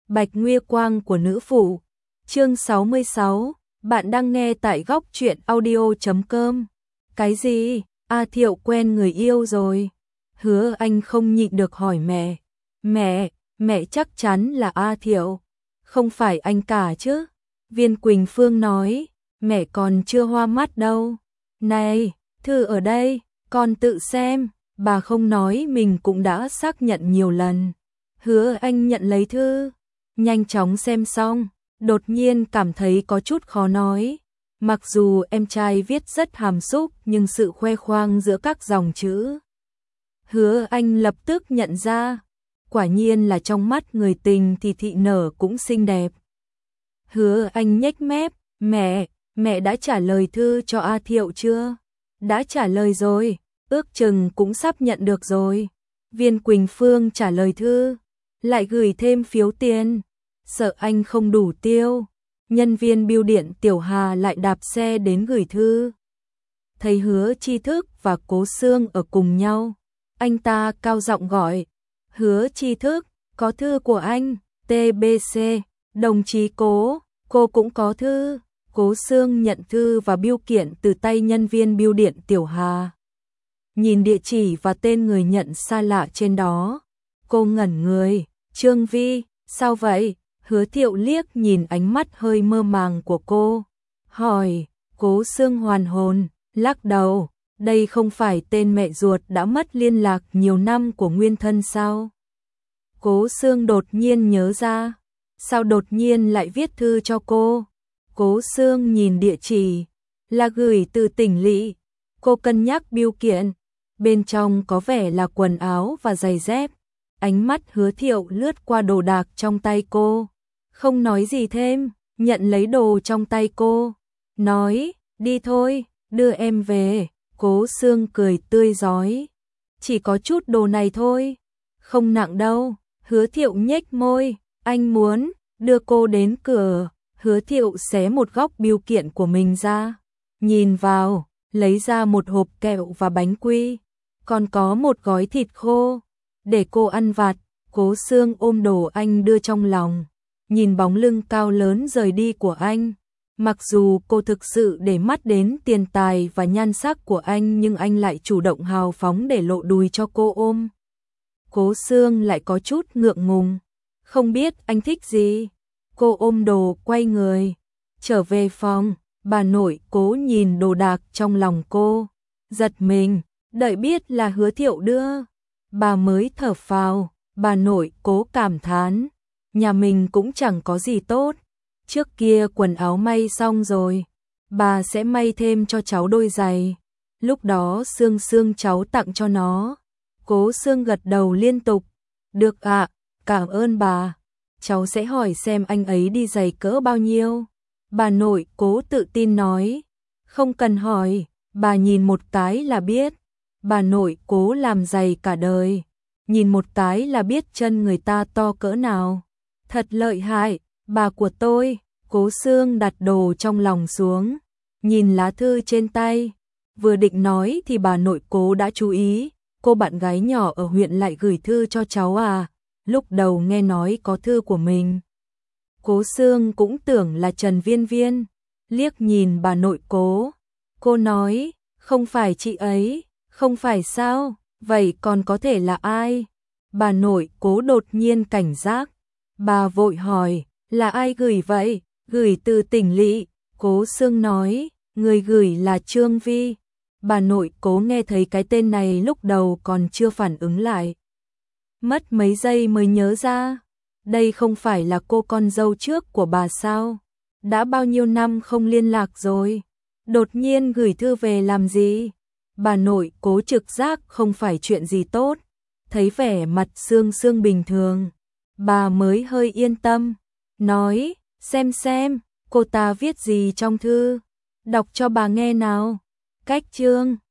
Bạch Nguy Quang của nữ phụ. Chương 66, bạn đang nghe tại góc truyện audio.com. Cái gì? A Thiệu quen người yêu rồi. Hứa Anh không nhịn được hỏi mẹ. Mẹ chắc chắn là A Thiệu. Không phải anh cả chứ? Viên Quỳnh Phương nói, mẹ còn chưa hoa mắt đâu. Này, thư ở đây, con tự xem. Bà không nói mình cũng đã xác nhận nhiều lần. Hứa Anh nhận lấy thư, nhanh chóng xem xong, đột nhiên cảm thấy có chút khó nói. Mặc dù em trai viết rất hàm xúc nhưng sự khoe khoang giữa các dòng chữ. Hứa Anh lập tức nhận ra, quả nhiên là trong mắt người tình thì thị nở cũng xinh đẹp. Hứa Anh nhếch mép, mẹ đã trả lời thư cho A Thiệu chưa? Đã trả lời rồi, ước chừng cũng sắp nhận được rồi. Viên Quỳnh Phương trả lời thư, lại gửi thêm phiếu tiền, sợ anh không đủ tiêu. Nhân viên bưu điện Tiểu Hà lại đạp xe đến gửi thư. Thấy Hứa Tri Thức và Cố Sương ở cùng nhau, anh ta cao giọng gọi, Hứa Tri Thức, có thư của anh, TBC, đồng chí Cố, cô cũng có thư. Cố Sương nhận thư và bưu kiện từ tay nhân viên bưu điện Tiểu Hà. Nhìn địa chỉ và tên người nhận xa lạ trên đó, cô ngẩn người. Trương Vi, sao vậy? Hứa Thiệu liếc nhìn ánh mắt hơi mơ màng của cô, hỏi. Cố Sương hoàn hồn, lắc đầu, đây không phải tên mẹ ruột đã mất liên lạc nhiều năm của nguyên thân sao? Cố Sương đột nhiên nhớ ra, sao đột nhiên lại viết thư cho cô? Cố Sương nhìn địa chỉ, là gửi từ tỉnh lỵ. Cô cân nhắc bưu kiện, bên trong có vẻ là quần áo và giày dép. Ánh mắt Hứa Thiệu lướt qua đồ đạc trong tay cô, không nói gì thêm, nhận lấy đồ trong tay cô, nói, đi thôi, đưa em về. Cố Sương cười tươi rói, chỉ có chút đồ này thôi, không nặng đâu. Hứa Thiệu nhếch môi, anh muốn đưa cô đến cửa. Hứa Thiệu xé một góc bưu kiện của mình ra, nhìn vào, lấy ra một hộp kẹo và bánh quy, còn có một gói thịt khô, để cô ăn vặt. Cố Sương ôm đồ anh đưa trong lòng, nhìn bóng lưng cao lớn rời đi của anh. Mặc dù cô thực sự để mắt đến tiền tài và nhan sắc của anh nhưng anh lại chủ động hào phóng để lộ đùi cho cô ôm. Cố Sương lại có chút ngượng ngùng, không biết anh thích gì. Cô ôm đồ quay người, trở về phòng. Bà nội Cố nhìn đồ đạc trong lòng cô, giật mình, đợi biết là Hứa Thiệu đưa, bà mới thở phào. Bà nội Cố cảm thán, nhà mình cũng chẳng có gì tốt. Trước kia quần áo may xong rồi, bà sẽ may thêm cho cháu đôi giày. Lúc đó Sương Sương cháu tặng cho nó. Cố Sương gật đầu liên tục, được ạ, cảm ơn bà. Cháu sẽ hỏi xem anh ấy đi giày cỡ bao nhiêu. Bà nội Cố tự tin nói, không cần hỏi, bà nhìn một cái là biết. Bà nội Cố làm giày cả đời, nhìn một cái là biết chân người ta to cỡ nào. Thật lợi hại, bà của tôi. Cố Sương đặt đồ trong lòng xuống, nhìn lá thư trên tay, vừa định nói thì bà nội Cố đã chú ý, cô bạn gái nhỏ ở huyện lại gửi thư cho cháu à? Lúc đầu nghe nói có thư của mình, Cố Sương cũng tưởng là Trần Viên Viên, liếc nhìn bà nội Cố. Cô nói, không phải chị ấy. Không phải sao? Vậy còn có thể là ai? Bà nội Cố đột nhiên cảnh giác, bà vội hỏi, là ai gửi vậy? Gửi từ tỉnh lỵ. Cố Sương nói, người gửi là Trương Vi. Bà nội Cố nghe thấy cái tên này lúc đầu còn chưa phản ứng lại, mất mấy giây mới nhớ ra, đây không phải là cô con dâu trước của bà sao? Đã bao nhiêu năm không liên lạc rồi, đột nhiên gửi thư về làm gì? Bà nội Cố trực giác không phải chuyện gì tốt, thấy vẻ mặt Sương Sương bình thường, bà mới hơi yên tâm, nói, xem, cô ta viết gì trong thư, đọc cho bà nghe nào. Cách chương